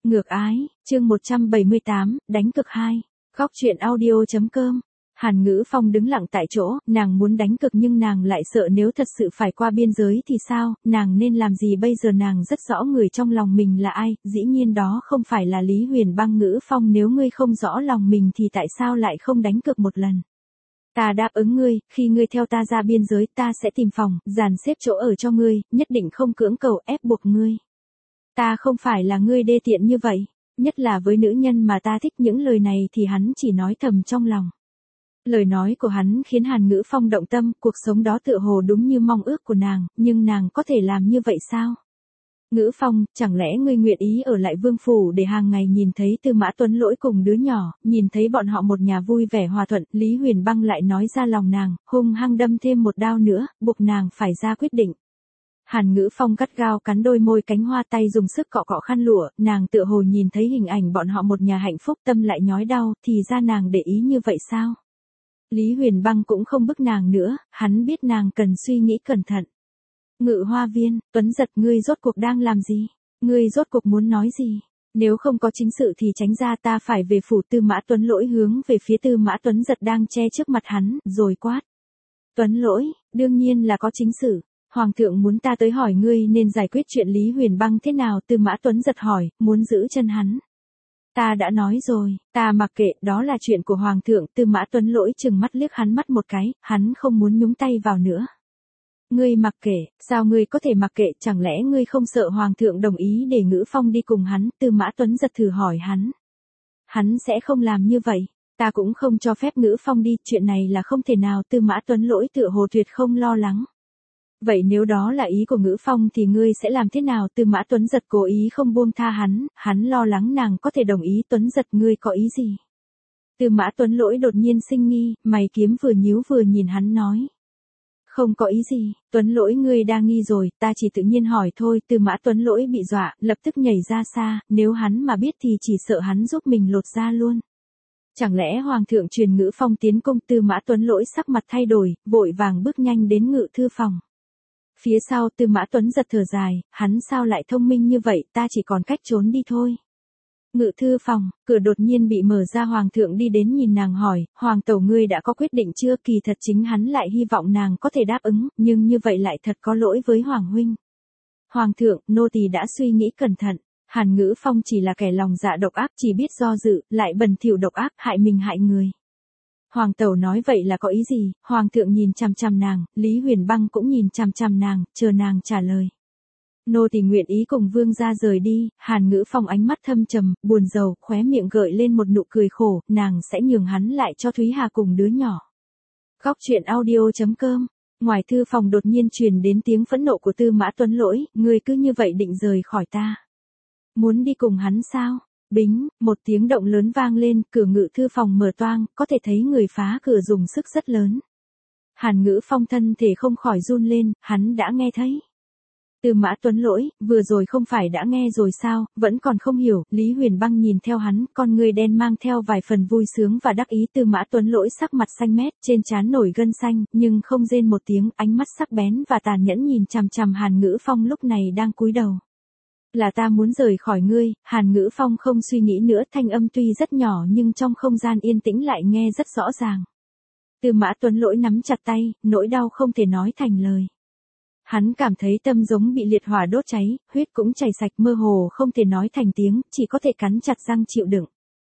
Ngược ái, chương 178, đánh cực 2. Góc truyện audio.com. Hàn Ngữ Phong đứng lặng tại chỗ, nàng muốn đánh cực nhưng nàng lại sợ nếu thật sự phải qua biên giới thì sao, nàng nên làm gì bây giờ? Nàng rất rõ người trong lòng mình là ai, dĩ nhiên đó không phải là Lý Huyền Băng. Ngữ Phong, nếu ngươi không rõ lòng mình thì tại sao lại không đánh cực một lần? Ta đáp ứng ngươi, khi ngươi theo ta ra biên giới ta sẽ tìm phòng, dàn xếp chỗ ở cho ngươi, nhất định không cưỡng cầu ép buộc ngươi. Ta không phải là ngươi đê tiện như vậy, nhất là với nữ nhân mà ta thích. Những lời này thì hắn chỉ nói thầm trong lòng. Lời nói của hắn khiến Hàn Ngữ Phong động tâm, cuộc sống đó tựa hồ đúng như mong ước của nàng, nhưng nàng có thể làm như vậy sao? Ngữ Phong, chẳng lẽ ngươi nguyện ý ở lại Vương Phủ để hàng ngày nhìn thấy Tư Mã Tuấn Lỗi cùng đứa nhỏ, nhìn thấy bọn họ một nhà vui vẻ hòa thuận? Lý Huyền Băng lại nói ra lòng nàng, hung hăng đâm thêm một đao nữa, buộc nàng phải ra quyết định. Hàn Ngữ Phong gắt gao cắn đôi môi cánh hoa, tay dùng sức cọ cọ khăn lụa, nàng tựa hồ nhìn thấy hình ảnh bọn họ một nhà hạnh phúc, tâm lại nhói đau, thì ra nàng để ý như vậy sao? Lý Huyền Băng cũng không bức nàng nữa, hắn biết nàng cần suy nghĩ cẩn thận. Ngự Hoa Viên, Tuấn Giật, ngươi rốt cuộc đang làm gì? Ngươi rốt cuộc muốn nói gì? Nếu không có chính sự thì tránh ra, ta phải về phủ. Tư Mã Tuấn Lỗi hướng về phía Tư Mã Tuấn Giật đang che trước mặt hắn, rồi quát. Tuấn Lỗi, đương nhiên là có chính sự. Hoàng thượng muốn ta tới hỏi ngươi nên giải quyết chuyện Lý Huyền Băng thế nào? Tư Mã Tuấn Giật hỏi, muốn giữ chân hắn. Ta đã nói rồi, ta mặc kệ, đó là chuyện của Hoàng thượng. Tư Mã Tuấn Lỗi trừng mắt liếc hắn mắt một cái, hắn không muốn nhúng tay vào nữa. Ngươi mặc kệ, sao ngươi có thể mặc kệ? Chẳng lẽ ngươi không sợ Hoàng thượng đồng ý để Ngữ Phong đi cùng hắn? Tư Mã Tuấn Giật thử hỏi hắn. Hắn sẽ không làm như vậy. Ta cũng không cho phép Ngữ Phong đi, chuyện này là không thể nào. Tư Mã Tuấn Lỗi tựa hồ tuyệt không lo lắng. Vậy nếu đó là ý của Ngữ Phong thì ngươi sẽ làm thế nào? Tư Mã Tuấn Giật cố ý không buông tha hắn lo lắng nàng có thể đồng ý. Tuấn Giật, ngươi có ý gì? Tư Mã Tuấn Lỗi đột nhiên sinh nghi, mày kiếm vừa nhíu vừa nhìn hắn nói. Không có ý gì, Tuấn Lỗi, ngươi đang nghi rồi, ta chỉ tự nhiên hỏi thôi. Tư Mã Tuấn Lỗi bị dọa, lập tức nhảy ra xa, nếu hắn mà biết thì chỉ sợ hắn giúp mình lột da luôn. Chẳng lẽ Hoàng thượng truyền Ngữ Phong tiến cung? Tư Mã Tuấn Lỗi sắc mặt thay đổi, vội vàng bước nhanh đến ngự thư phòng. Phía sau Tư Mã Tuấn Giật thở dài, hắn sao lại thông minh như vậy, ta chỉ còn cách trốn đi thôi. Ngự thư phòng, cửa đột nhiên bị mở ra, Hoàng thượng đi đến nhìn nàng hỏi, Hoàng tẩu, ngươi đã có quyết định chưa? Kỳ thật chính hắn lại hy vọng nàng có thể đáp ứng, nhưng như vậy lại thật có lỗi với Hoàng huynh. Hoàng thượng, nô tỳ đã suy nghĩ cẩn thận. Hàn Ngữ Phong chỉ là kẻ lòng dạ độc ác, chỉ biết do dự, lại bẩn thỉu độc ác, hại mình hại người. Hoàng tẩu nói vậy là có ý gì? Hoàng thượng nhìn chằm chằm nàng, Lý Huyền Băng cũng nhìn chằm chằm nàng, chờ nàng trả lời. Nô tỳ nguyện ý cùng vương gia rời đi. Hàn Ngữ Phong ánh mắt thâm trầm, buồn rầu, khóe miệng gợi lên một nụ cười khổ, nàng sẽ nhường hắn lại cho Thúy Hà cùng đứa nhỏ. Góc truyện audio.com. Ngoài thư phòng đột nhiên truyền đến tiếng phẫn nộ của Tư Mã Tuấn Lỗi, ngươi cứ như vậy định rời khỏi ta? Muốn đi cùng hắn sao? Bính, một tiếng động lớn vang lên, cửa ngự thư phòng mở toang, có thể thấy người phá cửa dùng sức rất lớn. Hàn Ngữ Phong thân thể không khỏi run lên, hắn đã nghe thấy. Tư Mã Tuấn Lỗi, vừa rồi không phải đã nghe rồi sao? Vẫn còn không hiểu. Lý Huyền Băng nhìn theo hắn, con người đen mang theo vài phần vui sướng và đắc ý. Tư Mã Tuấn Lỗi sắc mặt xanh mét, trên trán nổi gân xanh, nhưng không rên một tiếng, ánh mắt sắc bén và tàn nhẫn nhìn chằm chằm Hàn Ngữ Phong lúc này đang cúi đầu. Là ta muốn rời khỏi ngươi. Hàn Ngữ Phong không suy nghĩ nữa, thanh âm tuy rất nhỏ nhưng trong không gian yên tĩnh lại nghe rất rõ ràng. Tư Mã Tuấn Lỗi nắm chặt tay, nỗi đau không thể nói thành lời. Hắn cảm thấy tâm giống bị liệt hỏa đốt cháy, huyết cũng chảy sạch, mơ hồ không thể nói thành tiếng, chỉ có thể cắn chặt răng chịu đựng.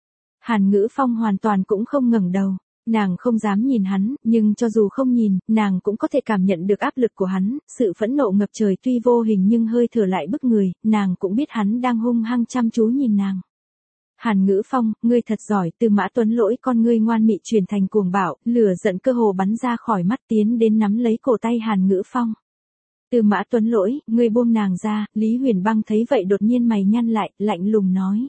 Hàn Ngữ Phong hoàn toàn cũng không ngẩng đầu. Nàng không dám nhìn hắn, nhưng cho dù không nhìn, nàng cũng có thể cảm nhận được áp lực của hắn, sự phẫn nộ ngập trời tuy vô hình nhưng hơi thở lại bức người, nàng cũng biết hắn đang hung hăng chăm chú nhìn nàng. Hàn Ngữ Phong, ngươi thật giỏi. Tư Mã Tuấn Lỗi con ngươi ngoan mị chuyển thành cuồng bạo, lửa giận cơ hồ bắn ra khỏi mắt, tiến đến nắm lấy cổ tay Hàn Ngữ Phong. Tư Mã Tuấn Lỗi, ngươi buông nàng ra. Lý Huyền Băng thấy vậy đột nhiên mày nhăn lại, lạnh lùng nói.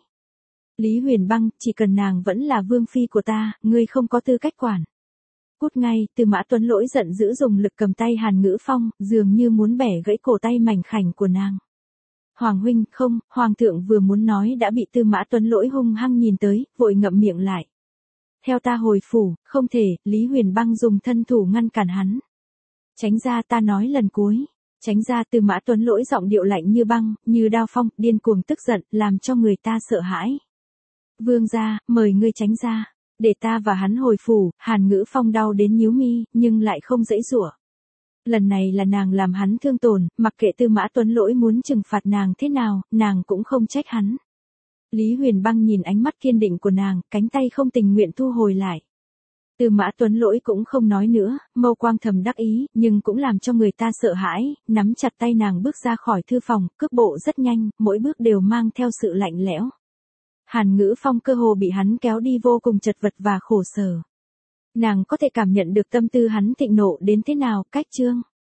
Lý Huyền Băng, chỉ cần nàng vẫn là vương phi của ta, ngươi không có tư cách quản. Cút ngay. Tư Mã Tuấn Lỗi giận dữ dùng lực cầm tay Hàn Ngữ Phong, dường như muốn bẻ gãy cổ tay mảnh khảnh của nàng. Hoàng huynh, không, Hoàng thượng vừa muốn nói đã bị Tư Mã Tuấn Lỗi hung hăng nhìn tới, vội ngậm miệng lại. Theo ta hồi phủ. Không thể. Lý Huyền Băng dùng thân thủ ngăn cản hắn. Tránh ra, ta nói lần cuối. Tránh ra. Tư Mã Tuấn Lỗi giọng điệu lạnh như băng, như đao phong, điên cuồng tức giận, làm cho người ta sợ hãi. Vương gia, mời ngươi tránh ra. Để ta và hắn hồi phủ. Hàn Ngữ Phong đau đến nhíu mi, nhưng lại không giãy giụa. Lần này là nàng làm hắn thương tổn, mặc kệ Tư Mã Tuấn Lỗi muốn trừng phạt nàng thế nào, nàng cũng không trách hắn. Lý Huyền Băng nhìn ánh mắt kiên định của nàng, cánh tay không tình nguyện thu hồi lại. Tư Mã Tuấn Lỗi cũng không nói nữa, mâu quang thầm đắc ý, nhưng cũng làm cho người ta sợ hãi, nắm chặt tay nàng bước ra khỏi thư phòng, cước bộ rất nhanh, mỗi bước đều mang theo sự lạnh lẽo. Hàn Ngữ Phong cơ hồ bị hắn kéo đi vô cùng chật vật và khổ sở. Nàng có thể cảm nhận được tâm tư hắn thịnh nộ đến thế nào, cách chương.